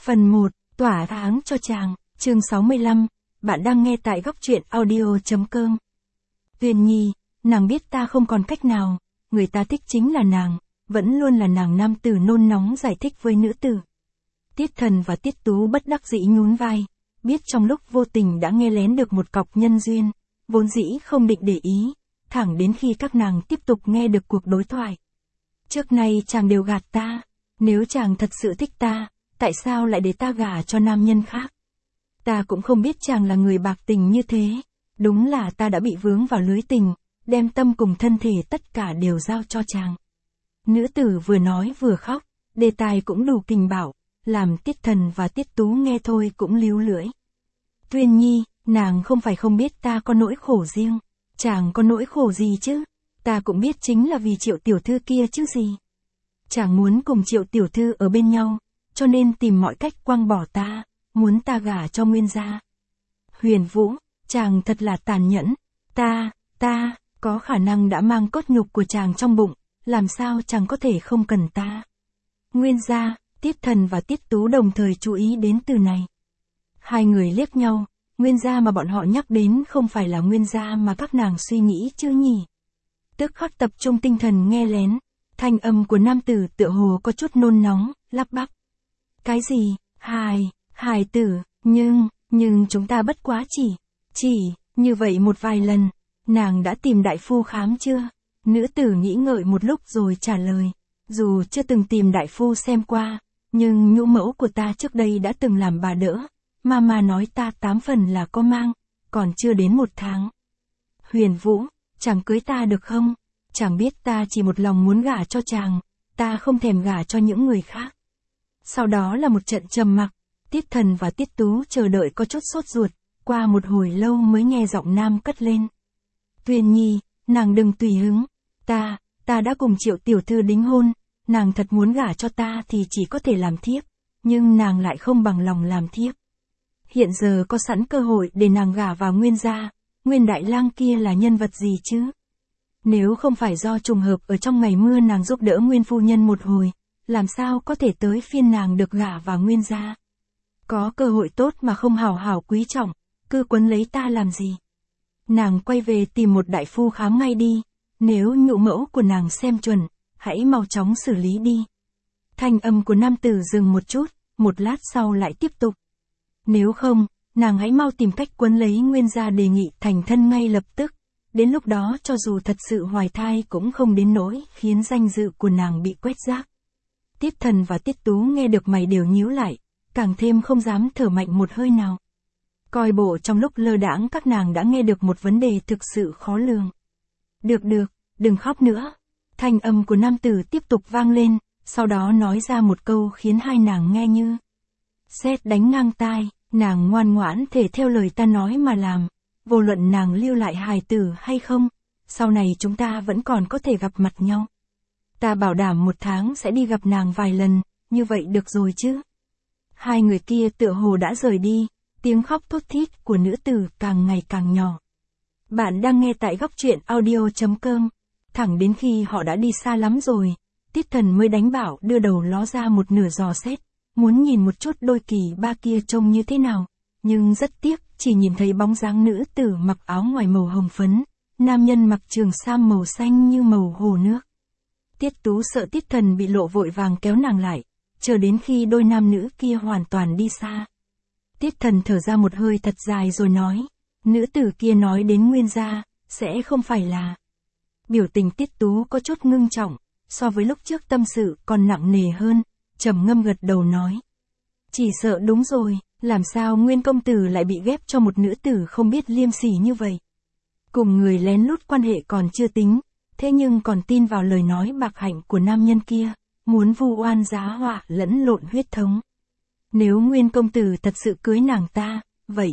Phần 1, tỏa tháng cho chàng, chương 65, bạn đang nghe tại góc truyện audio.com. Tuyền Nhi, nàng biết ta không còn cách nào, người ta thích chính là nàng, vẫn luôn là nàng. Nam tử nôn nóng giải thích với nữ tử. Tiết Thần và Tiết Tú bất đắc dĩ nhún vai, biết trong lúc vô tình đã nghe lén được một cọc nhân duyên, vốn dĩ không định để ý, thẳng đến khi các nàng tiếp tục nghe được cuộc đối thoại. Trước nay chàng đều gạt ta, nếu chàng thật sự thích ta, tại sao lại để ta gả cho nam nhân khác? Ta cũng không biết chàng là người bạc tình như thế, đúng là ta đã bị vướng vào lưới tình, đem tâm cùng thân thể tất cả đều giao cho chàng. Nữ tử vừa nói vừa khóc, đề tài cũng đủ kình bạo, làm Tiết Thần và Tiết Tú nghe thôi cũng líu lưỡi. Tuyền Nhi, nàng không phải không biết ta có nỗi khổ riêng, chàng có nỗi khổ gì chứ? Ta cũng biết chính là vì Triệu tiểu thư kia chứ gì. Chàng muốn cùng Triệu tiểu thư ở bên nhau, cho nên tìm mọi cách quăng bỏ ta, muốn ta gả cho Nguyên gia. Huyền Vũ, chàng thật là tàn nhẫn, ta, có khả năng đã mang cốt nhục của chàng trong bụng, làm sao chàng có thể không cần ta? Nguyên gia, Tiết Thần và Tiết Tú đồng thời chú ý đến từ này. Hai người liếc nhau, Nguyên gia mà bọn họ nhắc đến không phải là Nguyên gia mà các nàng suy nghĩ chứ nhỉ? Tức khắc tập trung tinh thần nghe lén, thanh âm của nam tử tựa hồ có chút nôn nóng, lắp bắp. Cái gì, hài tử, nhưng chúng ta bất quá chỉ, như vậy một vài lần, nàng đã tìm đại phu khám chưa? Nữ tử nghĩ ngợi một lúc rồi trả lời, dù chưa từng tìm đại phu xem qua, nhưng nhũ mẫu của ta trước đây đã từng làm bà đỡ, mà nói ta 8 phần là có mang, còn chưa đến 1 tháng. Huyền Vũ, chàng cưới ta được không? Chàng biết ta chỉ một lòng muốn gả cho chàng, ta không thèm gả cho những người khác. Sau đó là một trận trầm mặc, Tiết Thần và Tiết Tú chờ đợi có chút sốt ruột, qua một hồi lâu mới nghe giọng nam cất lên. Tuyền Nhi, nàng đừng tùy hứng, ta đã cùng Triệu tiểu thư đính hôn, nàng thật muốn gả cho ta thì chỉ có thể làm thiếp, nhưng nàng lại không bằng lòng làm thiếp. Hiện giờ có sẵn cơ hội để nàng gả vào Nguyên gia, Nguyên đại lang kia là nhân vật gì chứ? Nếu không phải do trùng hợp ở trong ngày mưa nàng giúp đỡ Nguyên phu nhân một hồi, làm sao có thể tới phiên nàng được gả vào Nguyên gia? Có cơ hội tốt mà không hào hào quý trọng, cứ quấn lấy ta làm gì? Nàng quay về tìm một đại phu khám ngay đi, nếu nhũ mẫu của nàng xem chuẩn, hãy mau chóng xử lý đi. Thanh âm của nam tử dừng một chút, một lát sau lại tiếp tục. Nếu không, nàng hãy mau tìm cách quấn lấy Nguyên gia đề nghị thành thân ngay lập tức, đến lúc đó cho dù thật sự hoài thai cũng không đến nỗi khiến danh dự của nàng bị quét rác. Tiết Thần và Tiết Tú nghe được mày đều nhíu lại, càng thêm không dám thở mạnh một hơi nào. Coi bộ trong lúc lơ đãng các nàng đã nghe được một vấn đề thực sự khó lường. Được, đừng khóc nữa. Thanh âm của nam tử tiếp tục vang lên, sau đó nói ra một câu khiến hai nàng nghe như sét đánh ngang tai, nàng ngoan ngoãn thể theo lời ta nói mà làm, vô luận nàng lưu lại hài tử hay không, sau này chúng ta vẫn còn có thể gặp mặt nhau. Ta bảo đảm 1 tháng sẽ đi gặp nàng vài lần, như vậy được rồi chứ? Hai người kia tựa hồ đã rời đi, tiếng khóc thút thít của nữ tử càng ngày càng nhỏ. Bạn đang nghe tại góc truyện audio.com, thẳng đến khi họ đã đi xa lắm rồi, Tiết Thần mới đánh bảo đưa đầu ló ra một nửa dò xét, muốn nhìn một chút đôi kỳ ba kia trông như thế nào, nhưng rất tiếc, chỉ nhìn thấy bóng dáng nữ tử mặc áo ngoài màu hồng phấn, nam nhân mặc trường sam màu xanh như màu hồ nước. Tiết Tú sợ Tiết Thần bị lộ vội vàng kéo nàng lại, chờ đến khi đôi nam nữ kia hoàn toàn đi xa. Tiết Thần thở ra một hơi thật dài rồi nói, nữ tử kia nói đến Nguyên gia, sẽ không phải là... Biểu tình Tiết Tú có chút ngưng trọng, so với lúc trước tâm sự còn nặng nề hơn, trầm ngâm gật đầu nói. Chỉ sợ đúng rồi, làm sao Nguyên công tử lại bị ghép cho một nữ tử không biết liêm sỉ như vậy. Cùng người lén lút quan hệ còn chưa tính, thế nhưng còn tin vào lời nói bạc hạnh của nam nhân kia, muốn vu oan giá họa lẫn lộn huyết thống. Nếu Nguyên công tử thật sự cưới nàng ta, vậy,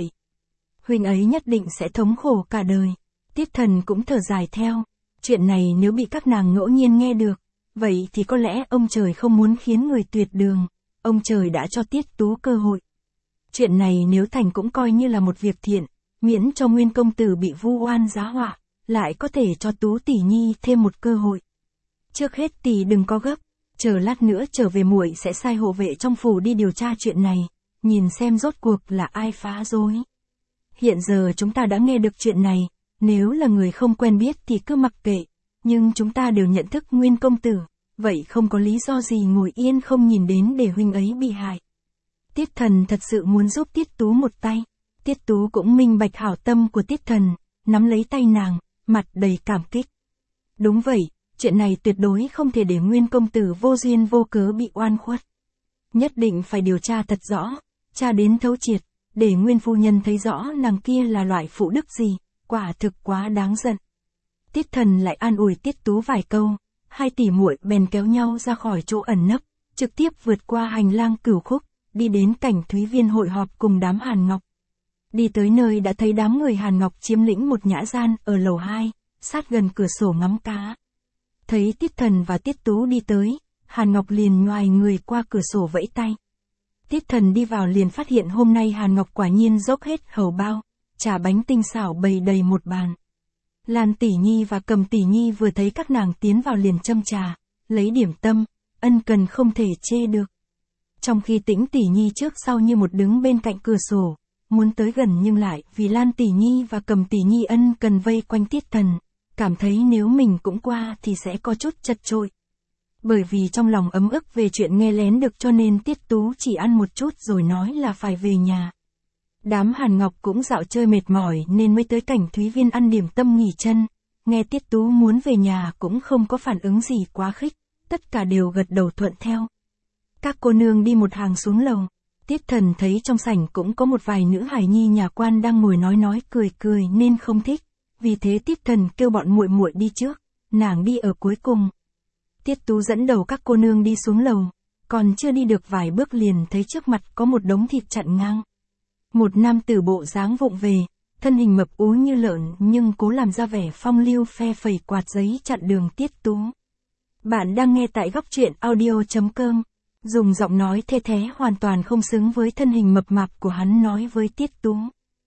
huynh ấy nhất định sẽ thống khổ cả đời. Tiết Thần cũng thở dài theo, chuyện này nếu bị các nàng ngẫu nhiên nghe được, vậy thì có lẽ ông trời không muốn khiến người tuyệt đường, ông trời đã cho Tiết Tú cơ hội. Chuyện này nếu thành cũng coi như là một việc thiện, miễn cho Nguyên công tử bị vu oan giá họa, lại có thể cho Tú tỷ nhi thêm một cơ hội. Trước hết tỷ đừng có gấp, Chờ lát nữa trở về muội sẽ sai hộ vệ trong phủ đi điều tra chuyện này, nhìn xem rốt cuộc là ai phá rối. Hiện giờ chúng ta đã nghe được chuyện này, nếu là người không quen biết thì cứ mặc kệ, nhưng chúng ta đều nhận thức Nguyên công tử, vậy không có lý do gì ngồi yên không nhìn đến để huynh ấy bị hại. Tiết Thần thật sự muốn giúp Tiết Tú một tay. Tiết Tú cũng minh bạch hảo tâm của Tiết Thần, nắm lấy tay nàng, mặt đầy cảm kích. Đúng vậy, chuyện này tuyệt đối không thể để Nguyên công tử vô duyên vô cớ bị oan khuất. Nhất định phải điều tra thật rõ, tra đến thấu triệt, để Nguyên phu nhân thấy rõ nàng kia là loại phụ đức gì, quả thực quá đáng giận. Tiết Thần lại an ủi Tiết Tú vài câu, hai tỷ muội bèn kéo nhau ra khỏi chỗ ẩn nấp, trực tiếp vượt qua hành lang Cửu Khúc, đi đến cảnh Thúy Viên hội họp cùng đám Hàn Ngọc. Đi tới nơi đã thấy đám người Hàn Ngọc chiếm lĩnh một nhã gian ở lầu 2, sát gần cửa sổ ngắm cá. Thấy Tiết Thần và Tiết Tú đi tới, Hàn Ngọc liền nhoài người qua cửa sổ vẫy tay. Tiết Thần đi vào liền phát hiện hôm nay Hàn Ngọc quả nhiên dốc hết hầu bao, trà bánh tinh xảo bày đầy một bàn. Lan tỷ nhi và Cầm tỷ nhi vừa thấy các nàng tiến vào liền châm trà, lấy điểm tâm, ân cần không thể chê được. Trong khi Tĩnh tỷ nhi trước sau như một đứng bên cạnh cửa sổ, muốn tới gần nhưng lại vì Lan tỷ nhi và Cầm tỷ nhi ân cần vây quanh Tiết Thần, cảm thấy nếu mình cũng qua thì sẽ có chút chật chội. Bởi vì trong lòng ấm ức về chuyện nghe lén được cho nên Tiết Tú chỉ ăn một chút rồi nói là phải về nhà. Đám Hàn Ngọc cũng dạo chơi mệt mỏi nên mới tới cảnh Thúy Viên ăn điểm tâm nghỉ chân, nghe Tiết Tú muốn về nhà cũng không có phản ứng gì quá khích, tất cả đều gật đầu thuận theo. Các cô nương đi một hàng xuống lầu, Tiết Thần thấy trong sảnh cũng có một vài nữ hài nhi nhà quan đang ngồi nói cười cười nên không thích, vì thế Tiết Thần kêu bọn muội muội đi trước, nàng đi ở cuối cùng. Tiết Tú dẫn đầu các cô nương đi xuống lầu, còn chưa đi được vài bước liền thấy trước mặt có một đống thịt chặn ngang. Một nam tử bộ dáng vụng về, thân hình mập ú như lợn nhưng cố làm ra vẻ phong lưu phe phẩy quạt giấy chặn đường Tiết Tú. Bạn đang nghe tại góc truyện audio.com, dùng giọng nói thê thé hoàn toàn không xứng với thân hình mập mạp của hắn nói với Tiết Tú.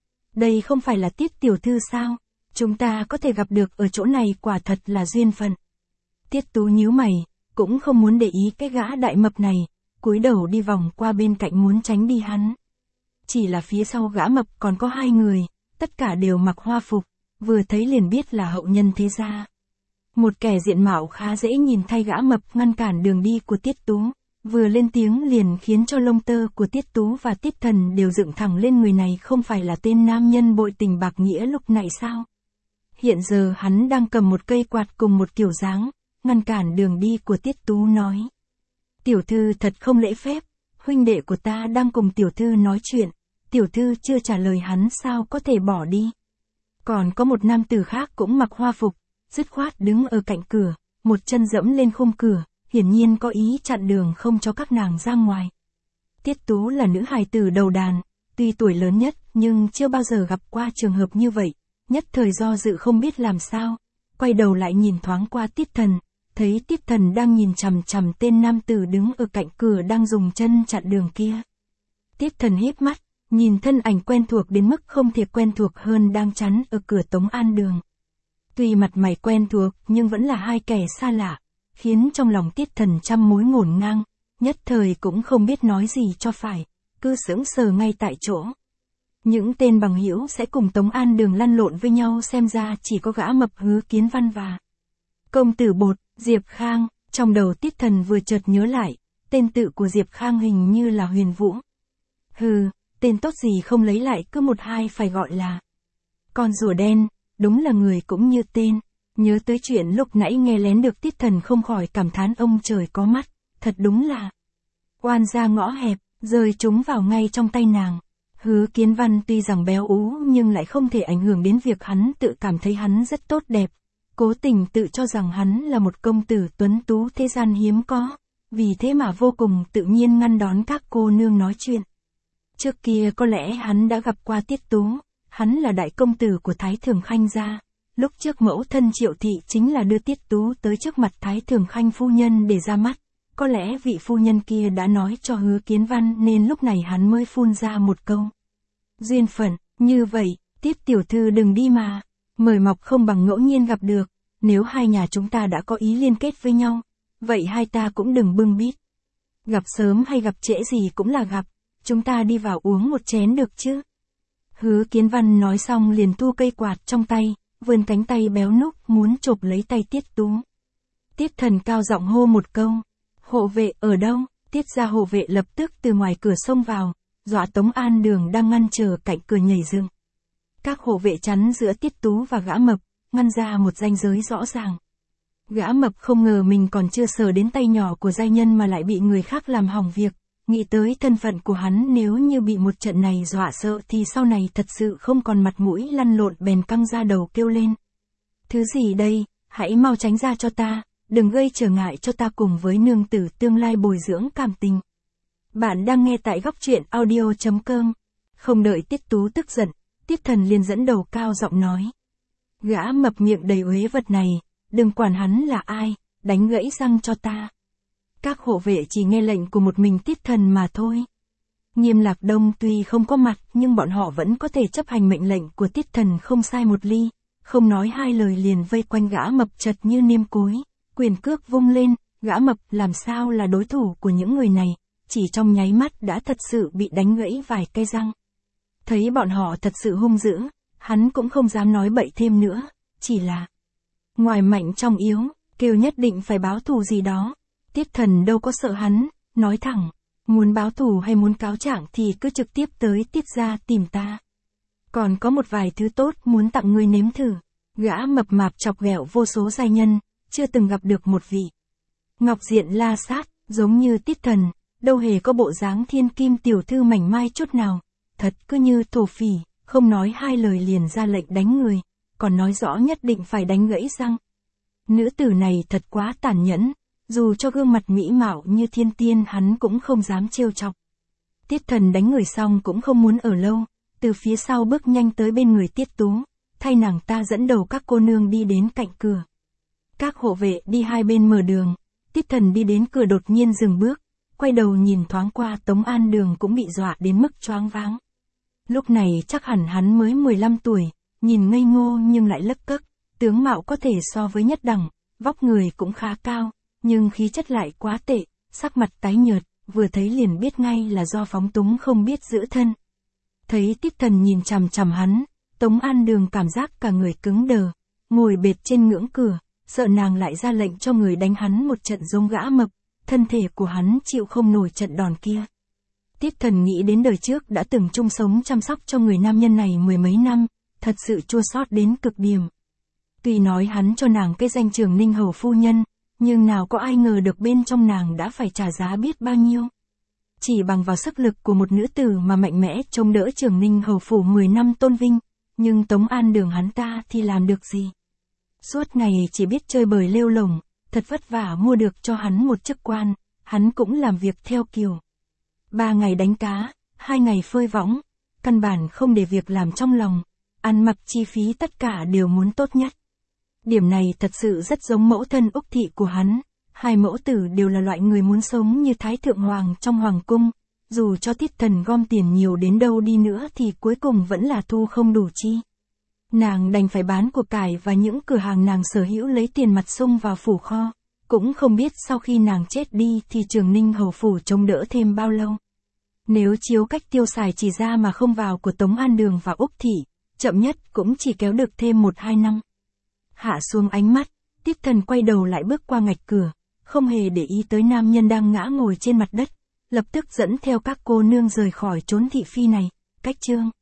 Đây không phải là Tiết tiểu thư sao, chúng ta có thể gặp được ở chỗ này quả thật là duyên phận. Tiết Tú nhíu mày, cũng không muốn để ý cái gã đại mập này, cúi đầu đi vòng qua bên cạnh muốn tránh đi hắn. Chỉ là phía sau gã mập còn có hai người, tất cả đều mặc hoa phục, vừa thấy liền biết là hậu nhân thế gia. Một kẻ diện mạo khá dễ nhìn thay gã mập ngăn cản đường đi của Tiết Tú, vừa lên tiếng liền khiến cho lông tơ của Tiết Tú và Tiết Thần đều dựng thẳng lên, người này không phải là tên nam nhân bội tình bạc nghĩa lúc nãy sao? Hiện giờ hắn đang cầm một cây quạt cùng một kiểu dáng, ngăn cản đường đi của Tiết Tú nói. Tiểu thư thật không lễ phép, huynh đệ của ta đang cùng tiểu thư nói chuyện, tiểu thư chưa trả lời hắn sao có thể bỏ đi. Còn có một nam tử khác cũng mặc hoa phục, dứt khoát đứng ở cạnh cửa, một chân dẫm lên khung cửa, hiển nhiên có ý chặn đường không cho các nàng ra ngoài. Tiết Tú là nữ hài tử đầu đàn, tuy tuổi lớn nhất nhưng chưa bao giờ gặp qua trường hợp như vậy, nhất thời do dự không biết làm sao, quay đầu lại nhìn thoáng qua Tiết Thần, thấy Tiết Thần đang nhìn chằm chằm tên nam tử đứng ở cạnh cửa đang dùng chân chặn đường kia. Tiết Thần híp mắt, nhìn thân ảnh quen thuộc đến mức không thể quen thuộc hơn đang chắn ở cửa Tống An đường. Tuy mặt mày quen thuộc nhưng vẫn là hai kẻ xa lạ, khiến trong lòng Tiết Thần trăm mối ngổn ngang, nhất thời cũng không biết nói gì cho phải, cứ sững sờ ngay tại chỗ. Những tên bằng hữu sẽ cùng Tống An đường lăn lộn với nhau xem ra chỉ có gã mập Hứa Kiến Văn và công tử Bột, Diệp Khang, trong đầu Tiết Thần vừa chợt nhớ lại, tên tự của Diệp Khang hình như là Huyền Vũ. Hừ, tên tốt gì không lấy lại cứ một hai phải gọi là con rùa đen, đúng là người cũng như tên. Nhớ tới chuyện lúc nãy nghe lén được Tiết Thần không khỏi cảm thán ông trời có mắt, thật đúng là oan ra ngõ hẹp, rơi chúng vào ngay trong tay nàng. Hứa Kiến Văn tuy rằng béo ú nhưng lại không thể ảnh hưởng đến việc hắn tự cảm thấy hắn rất tốt đẹp, cố tình tự cho rằng hắn là một công tử tuấn tú thế gian hiếm có, vì thế mà vô cùng tự nhiên ngăn đón các cô nương nói chuyện. Trước kia có lẽ hắn đã gặp qua Tiết Tú, hắn là đại công tử của Thái Thường Khanh gia. Lúc trước mẫu thân Triệu Thị chính là đưa Tiết Tú tới trước mặt Thái Thường Khanh phu nhân để ra mắt, có lẽ vị phu nhân kia đã nói cho Hứa Kiến Văn nên lúc này hắn mới phun ra một câu. Duyên phận, như vậy, Tiết tiểu thư đừng đi mà, mời mọc không bằng ngẫu nhiên gặp được, nếu hai nhà chúng ta đã có ý liên kết với nhau, vậy hai ta cũng đừng bưng bít. Gặp sớm hay gặp trễ gì cũng là gặp, chúng ta đi vào uống một chén được chứ. Hứa Kiến Văn nói xong liền thu cây quạt trong tay, vươn cánh tay béo núc muốn chộp lấy tay Tiết Tú. Tiết Thần cao giọng hô một câu, hộ vệ ở đâu? Tiết gia hộ vệ lập tức từ ngoài cửa xông vào, dọa Tống An Đường đang ngăn chờ cạnh cửa nhảy dựng. Các hộ vệ chắn giữa Tiết Tú và gã mập, ngăn ra một ranh giới rõ ràng. Gã mập không ngờ mình còn chưa sờ đến tay nhỏ của giai nhân mà lại bị người khác làm hỏng việc, nghĩ tới thân phận của hắn nếu như bị một trận này dọa sợ thì sau này thật sự không còn mặt mũi lăn lộn, bèn căng ra đầu kêu lên. Thứ gì đây, hãy mau tránh ra cho ta, đừng gây trở ngại cho ta cùng với nương tử tương lai bồi dưỡng cảm tình. Bạn đang nghe tại góc truyện audio.com. Không đợi Tiết Tú tức giận, Tiết Thần liền dẫn đầu cao giọng nói. Gã mập miệng đầy uế vật này, đừng quản hắn là ai, đánh gãy răng cho ta. Các hộ vệ chỉ nghe lệnh của một mình Tiết Thần mà thôi. Nghiêm Lạc Đông tuy không có mặt nhưng bọn họ vẫn có thể chấp hành mệnh lệnh của Tiết Thần không sai một ly, không nói hai lời liền vây quanh gã mập chật như niêm cối, quyền cước vung lên, gã mập làm sao là đối thủ của những người này, chỉ trong nháy mắt đã thật sự bị đánh gãy vài cây răng. Thấy bọn họ thật sự hung dữ, hắn cũng không dám nói bậy thêm nữa, chỉ là ngoài mạnh trong yếu, kêu nhất định phải báo thù gì đó. Tiết Thần đâu có sợ hắn, nói thẳng, muốn báo thù hay muốn cáo trạng thì cứ trực tiếp tới Tiết gia tìm ta. Còn có một vài thứ tốt muốn tặng ngươi nếm thử. Gã mập mạp chọc ghẹo vô số giai nhân, chưa từng gặp được một vị ngọc diện la sát, giống như Tiết Thần, đâu hề có bộ dáng thiên kim tiểu thư mảnh mai chút nào, thật cứ như thổ phỉ, không nói hai lời liền ra lệnh đánh người, còn nói rõ nhất định phải đánh gãy răng. Nữ tử này thật quá tàn nhẫn, dù cho gương mặt mỹ mạo như thiên tiên hắn cũng không dám trêu chọc. Tiết Thần đánh người xong cũng không muốn ở lâu, từ phía sau bước nhanh tới bên người Tiết Tú, thay nàng ta dẫn đầu các cô nương đi đến cạnh cửa. Các hộ vệ đi hai bên mở đường, Tiết Thần đi đến cửa đột nhiên dừng bước, quay đầu nhìn thoáng qua Tống An Đường cũng bị dọa đến mức choáng váng. Lúc này chắc hẳn hắn mới 15 tuổi, nhìn ngây ngô nhưng lại lấc cấc, tướng mạo có thể so với nhất đẳng, vóc người cũng khá cao, nhưng khí chất lại quá tệ, sắc mặt tái nhợt, vừa thấy liền biết ngay là do phóng túng không biết giữ thân. Thấy Tiết Thần nhìn chằm chằm hắn, Tống An Đường cảm giác cả người cứng đờ, ngồi bệt trên ngưỡng cửa, sợ nàng lại ra lệnh cho người đánh hắn một trận giống gã mập, thân thể của hắn chịu không nổi trận đòn kia. Tiết Thần nghĩ đến đời trước đã từng chung sống chăm sóc cho người nam nhân này mười mấy năm, thật sự chua xót đến cực điểm. Tuy nói hắn cho nàng cái danh Trường Ninh hầu phu nhân, nhưng nào có ai ngờ được bên trong nàng đã phải trả giá biết bao nhiêu. Chỉ bằng vào sức lực của một nữ tử mà mạnh mẽ chống đỡ Trường Ninh hầu phủ 10 năm tôn vinh, nhưng Tống An Đường hắn ta thì làm được gì? Suốt ngày chỉ biết chơi bời lêu lổng, thật vất vả mua được cho hắn một chức quan, hắn cũng làm việc theo kiểu 3 ngày đánh cá, 2 ngày phơi võng, căn bản không để việc làm trong lòng, ăn mặc chi phí tất cả đều muốn tốt nhất. Điểm này thật sự rất giống mẫu thân Úc thị của hắn, hai mẫu tử đều là loại người muốn sống như Thái Thượng Hoàng trong Hoàng cung, dù cho Tiết Thần gom tiền nhiều đến đâu đi nữa thì cuối cùng vẫn là thu không đủ chi. Nàng đành phải bán của cải và những cửa hàng nàng sở hữu lấy tiền mặt xung vào phủ kho, cũng không biết sau khi nàng chết đi thì Trường Ninh hầu phủ chống đỡ thêm bao lâu. Nếu chiếu cách tiêu xài chỉ ra mà không vào của Tống An Đường và Úc thị, chậm nhất cũng chỉ kéo được thêm 1-2 năm. Hạ xuống ánh mắt, Tiết Thần quay đầu lại bước qua ngạch cửa, không hề để ý tới nam nhân đang ngã ngồi trên mặt đất, lập tức dẫn theo các cô nương rời khỏi chốn thị phi này. Cách chương